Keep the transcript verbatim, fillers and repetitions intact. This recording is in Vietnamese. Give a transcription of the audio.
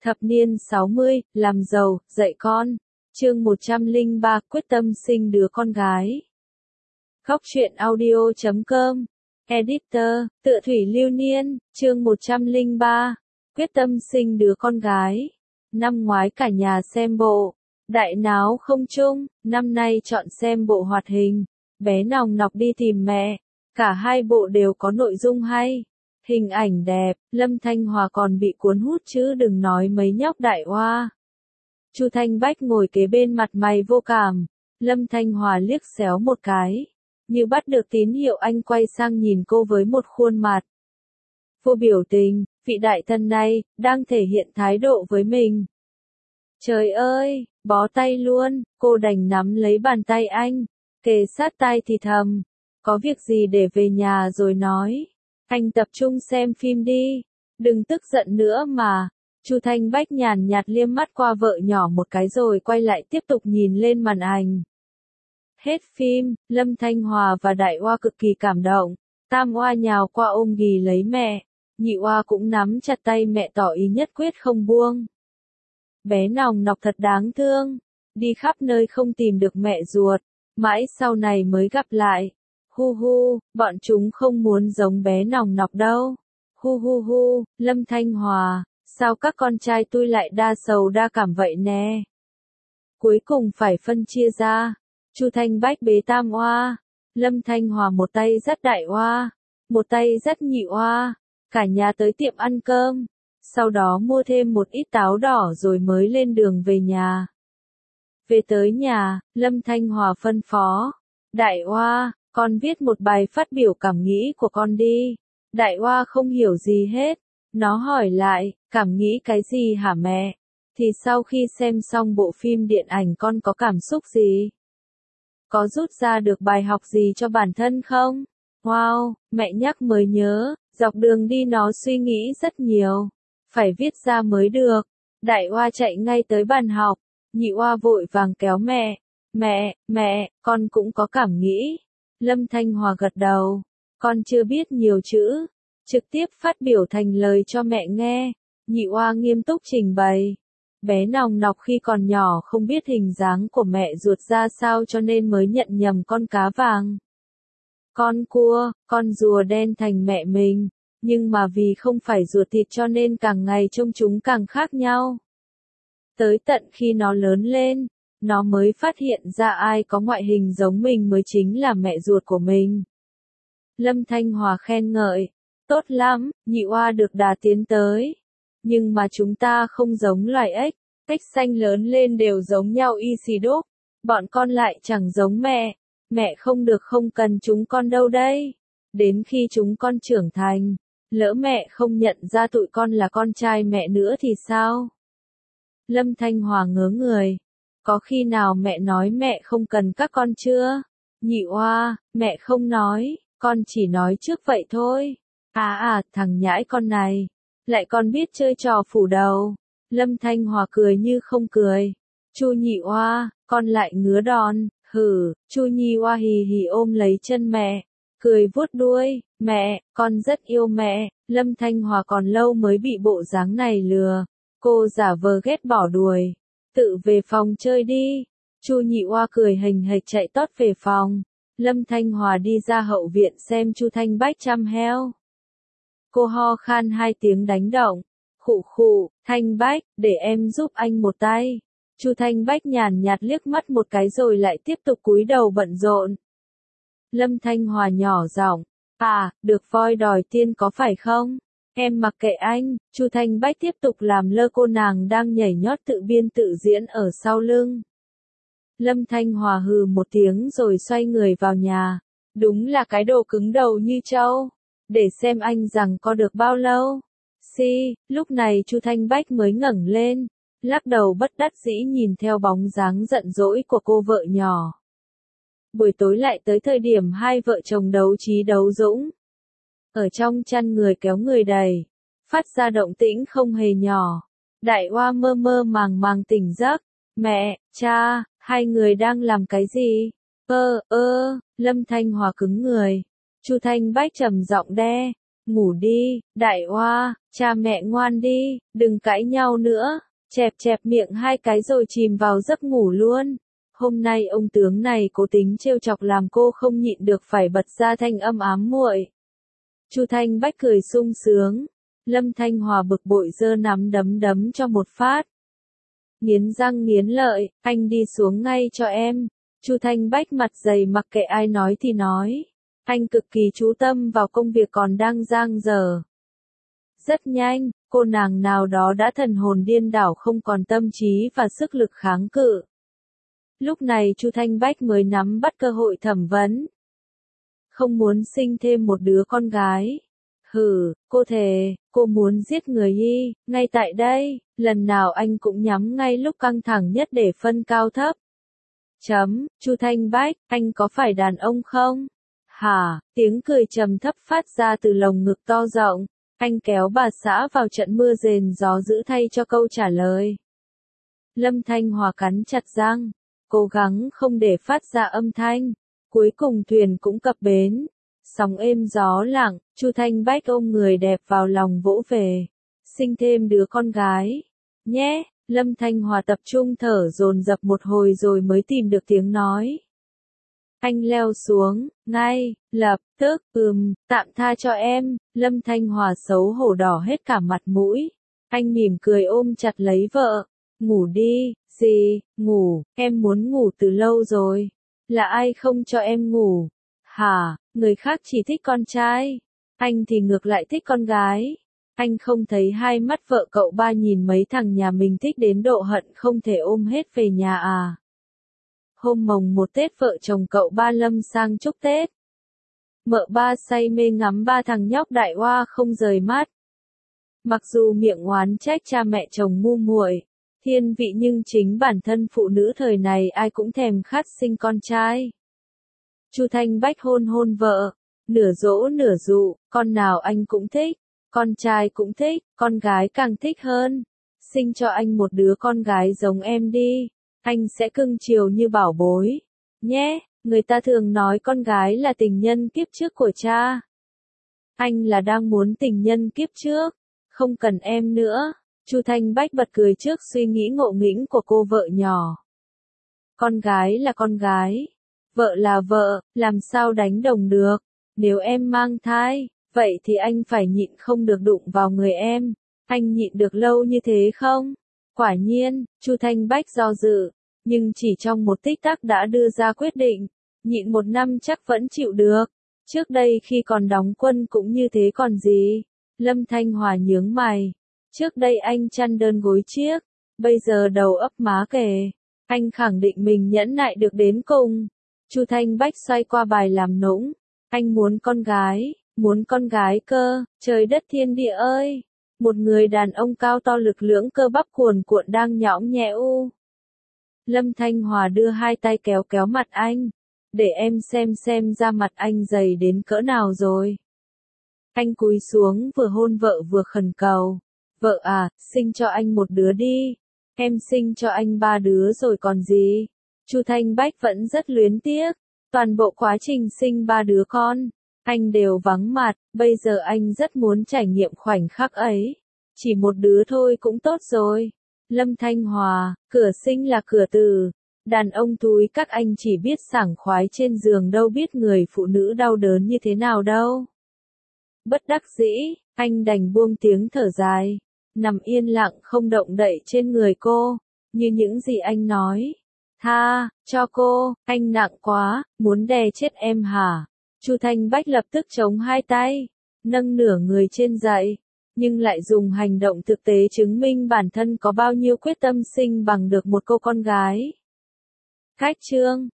Thập niên sáu mươi, làm giàu, dạy con. Chương một trăm lẻ ba, quyết tâm sinh đứa con gái. Góc truyện audio chấm com. Editor, Tựa Thủy Lưu Niên, chương một trăm lẻ ba. Quyết tâm sinh đứa con gái. Năm ngoái cả nhà xem bộ Đại Náo Không Trung, năm nay chọn xem bộ hoạt hình Bé Nòng Nọc Đi Tìm Mẹ. Cả hai bộ đều có nội dung hay, hình ảnh đẹp. Lâm Thanh Hòa còn bị cuốn hút chứ đừng nói mấy nhóc đại oa. Chu Thanh Bách ngồi kế bên mặt mày vô cảm. Lâm Thanh Hòa liếc xéo một cái, như bắt được tín hiệu anh quay sang nhìn cô với một khuôn mặt vô biểu tình. Vị đại thần này đang thể hiện thái độ với mình. Trời ơi, bó tay luôn. Cô đành nắm lấy bàn tay anh, kề sát tai thì thầm, có việc gì để về nhà rồi nói. Anh tập trung xem phim đi, đừng tức giận nữa mà. Chu Thanh Bách nhàn nhạt liếc mắt qua vợ nhỏ một cái rồi quay lại tiếp tục nhìn lên màn ảnh. Hết phim, Lâm Thanh Hòa và Đại Oa cực kỳ cảm động. Tam Oa nhào qua ôm ghì lấy mẹ, Nhị Oa cũng nắm chặt tay mẹ tỏ ý nhất quyết không buông. Bé Nòng Nọc thật đáng thương, đi khắp nơi không tìm được mẹ ruột, mãi sau này mới gặp lại. Hu hu, bọn chúng không muốn giống bé Nòng Nọc đâu. Hu hu hu, Lâm Thanh Hòa, sao các con trai tôi lại đa sầu đa cảm vậy nè. Cuối cùng phải phân chia ra. Chu Thanh Bách bế Tam Oa, Lâm Thanh Hòa một tay dắt Đại Oa, một tay dắt Nhị Oa, cả nhà tới tiệm ăn cơm, sau đó mua thêm một ít táo đỏ rồi mới lên đường về nhà. Về tới nhà, Lâm Thanh Hòa phân phó, Đại Oa, con viết một bài phát biểu cảm nghĩ của con đi. Đại Oa không hiểu gì hết, nó hỏi lại, cảm nghĩ cái gì hả mẹ? Thì sau khi xem xong bộ phim điện ảnh con có cảm xúc gì? Có rút ra được bài học gì cho bản thân không? Wow, mẹ nhắc mới nhớ, dọc đường đi nó suy nghĩ rất nhiều, phải viết ra mới được. Đại Oa chạy ngay tới bàn học, Nhị Oa vội vàng kéo mẹ, mẹ, mẹ, con cũng có cảm nghĩ. Lâm Thanh Hòa gật đầu, con chưa biết nhiều chữ, trực tiếp phát biểu thành lời cho mẹ nghe. Nhị Oa nghiêm túc trình bày. Bé Nòng Nọc khi còn nhỏ không biết hình dáng của mẹ ruột ra sao cho nên mới nhận nhầm con cá vàng, con cua, con rùa đen thành mẹ mình, nhưng mà vì không phải ruột thịt cho nên càng ngày trông chúng càng khác nhau. Tới tận khi nó lớn lên, nó mới phát hiện ra ai có ngoại hình giống mình mới chính là mẹ ruột của mình. Lâm Thanh Hòa khen ngợi, tốt lắm, Nhị Oa được đà tiến tới. Nhưng mà chúng ta không giống loài ếch, ếch xanh lớn lên đều giống nhau y xì đúc, bọn con lại chẳng giống mẹ, mẹ không được không cần chúng con đâu đây. Đến khi chúng con trưởng thành, lỡ mẹ không nhận ra tụi con là con trai mẹ nữa thì sao? Lâm Thanh Hòa ngớ người, có khi nào mẹ nói mẹ không cần các con chưa? Nhị Oa, mẹ không nói, con chỉ nói trước vậy thôi. À à, thằng nhãi con này lại còn biết chơi trò phủ đầu. Lâm Thanh Hòa cười như không cười. Chu Nhị Oa, con lại ngứa đòn. Hử, Chu Nhị Oa hì hì ôm lấy chân mẹ, cười vuốt đuôi. Mẹ, con rất yêu mẹ. Lâm Thanh Hòa còn lâu mới bị bộ dáng này lừa. Cô giả vờ ghét bỏ đuổi, tự về phòng chơi đi. Chu Nhị Oa cười hềnh hệch chạy tót về phòng. Lâm Thanh Hòa đi ra hậu viện xem Chu Thanh Bách chăm heo. Cô ho khan hai tiếng đánh động. Khụ khụ, Thanh Bách, để em giúp anh một tay. Chu Thanh Bách nhàn nhạt liếc mắt một cái rồi lại tiếp tục cúi đầu bận rộn. Lâm Thanh Hòa nhỏ giọng, à, được voi đòi tiên có phải không? Em mặc kệ anh. Chu Thanh Bách tiếp tục làm lơ cô nàng đang nhảy nhót tự biên tự diễn ở sau lưng. Lâm Thanh Hòa hừ một tiếng rồi xoay người vào nhà. Đúng là cái đồ cứng đầu như trâu. Để xem anh rằng có được bao lâu. Si, lúc này Chu Thanh Bách mới ngẩng lên, lắc đầu bất đắc dĩ nhìn theo bóng dáng giận dỗi của cô vợ nhỏ. Buổi tối lại tới thời điểm hai vợ chồng đấu trí đấu dũng. Ở trong chăn người kéo người đầy, phát ra động tĩnh không hề nhỏ. Đại Oa mơ mơ màng màng tỉnh giấc. Mẹ, cha, hai người đang làm cái gì? Ơ, ơ, Lâm Thanh Hòa cứng người. Chu Thanh Bách trầm giọng đe, ngủ đi, đại oa, cha mẹ ngoan đi, đừng cãi nhau nữa, chẹp chẹp miệng hai cái rồi chìm vào giấc ngủ luôn. Hôm nay ông tướng này cố tính trêu chọc làm cô không nhịn được phải bật ra thanh âm ám muội. Chu Thanh Bách cười sung sướng, Lâm Thanh Hòa bực bội giơ nắm đấm đấm cho một phát. Nghiến răng nghiến lợi, anh đi xuống ngay cho em. Chu Thanh Bách mặt dày mặc kệ ai nói thì nói. Anh cực kỳ chú tâm vào công việc còn đang dang dở. Rất nhanh, cô nàng nào đó đã thần hồn điên đảo không còn tâm trí và sức lực kháng cự. Lúc này Chu Thanh Bách mới nắm bắt cơ hội thẩm vấn. Không muốn sinh thêm một đứa con gái. Hừ, cô thề, cô muốn giết người y, ngay tại đây, lần nào anh cũng nhắm ngay lúc căng thẳng nhất để phân cao thấp. Chấm, Chu Thanh Bách, anh có phải đàn ông không? Hả, tiếng cười trầm thấp phát ra từ lồng ngực to rộng, anh kéo bà xã vào trận mưa rền gió dữ thay cho câu trả lời. Lâm Thanh Hòa cắn chặt răng, cố gắng không để phát ra âm thanh, cuối cùng thuyền cũng cập bến. Sóng êm gió lặng, Chu Thanh Bách ôm người đẹp vào lòng vỗ về. Sinh thêm đứa con gái. Nhé, Lâm Thanh Hòa tập trung thở dồn dập một hồi rồi mới tìm được tiếng nói. Anh leo xuống, ngay, lập tức, ừm, tạm tha cho em. Lâm Thanh Hòa xấu hổ đỏ hết cả mặt mũi. Anh mỉm cười ôm chặt lấy vợ. Ngủ đi, gì, ngủ, em muốn ngủ từ lâu rồi. Là ai không cho em ngủ? Hả, người khác chỉ thích con trai, anh thì ngược lại thích con gái. Anh không thấy hai mắt vợ cậu ba nhìn mấy thằng nhà mình thích đến độ hận không thể ôm hết về nhà à. Hôm mồng một Tết vợ chồng cậu ba Lâm sang chúc Tết. Mợ ba say mê ngắm ba thằng nhóc đại oa không rời mắt. Mặc dù miệng oán trách cha mẹ chồng ngu muội, thiên vị nhưng chính bản thân phụ nữ thời này ai cũng thèm khát sinh con trai. Chu Thanh Bách hôn hôn vợ, nửa dỗ nửa dụ, con nào anh cũng thích, con trai cũng thích, con gái càng thích hơn. Sinh cho anh một đứa con gái giống em đi, anh sẽ cưng chiều như bảo bối. Nhé, người ta thường nói con gái là tình nhân kiếp trước của cha. Anh là đang muốn tình nhân kiếp trước, không cần em nữa. Chu Thanh Bách bật cười trước suy nghĩ ngộ nghĩnh của cô vợ nhỏ. Con gái là con gái. Vợ là vợ, làm sao đánh đồng được? Nếu em mang thai, vậy thì anh phải nhịn không được đụng vào người em. Anh nhịn được lâu như thế không? Quả nhiên, Chu Thanh Bách do dự, nhưng chỉ trong một tích tắc đã đưa ra quyết định. Nhịn một năm chắc vẫn chịu được. Trước đây khi còn đóng quân cũng như thế còn gì? Lâm Thanh Hòa nhướng mày. Trước đây anh chăn đơn gối chiếc, bây giờ đầu ấp má kề. Anh khẳng định mình nhẫn nại được đến cùng. Chu Thanh Bách xoay qua bài làm nũng. Anh muốn con gái, muốn con gái cơ, trời đất thiên địa ơi. Một người đàn ông cao to lực lưỡng cơ bắp cuồn cuộn đang nhõng nhẽo. Lâm Thanh Hòa đưa hai tay kéo kéo mặt anh. Để em xem xem da mặt anh dày đến cỡ nào rồi. Anh cúi xuống vừa hôn vợ vừa khẩn cầu. Vợ à, sinh cho anh một đứa đi. Em sinh cho anh ba đứa rồi còn gì. Chu Thanh Bách vẫn rất luyến tiếc. Toàn bộ quá trình sinh ba đứa con, anh đều vắng mặt, bây giờ anh rất muốn trải nghiệm khoảnh khắc ấy. Chỉ một đứa thôi cũng tốt rồi. Lâm Thanh Hòa, cửa sinh là cửa từ. Đàn ông túi các anh chỉ biết sảng khoái trên giường đâu biết người phụ nữ đau đớn như thế nào đâu. Bất đắc dĩ, anh đành buông tiếng thở dài. Nằm yên lặng không động đậy trên người cô, như những gì anh nói. Tha, cho cô, anh nặng quá, muốn đè chết em hả? Chu Thanh Bách lập tức chống hai tay, nâng nửa người trên dậy, nhưng lại dùng hành động thực tế chứng minh bản thân có bao nhiêu quyết tâm sinh bằng được một cô con gái. Khách trương,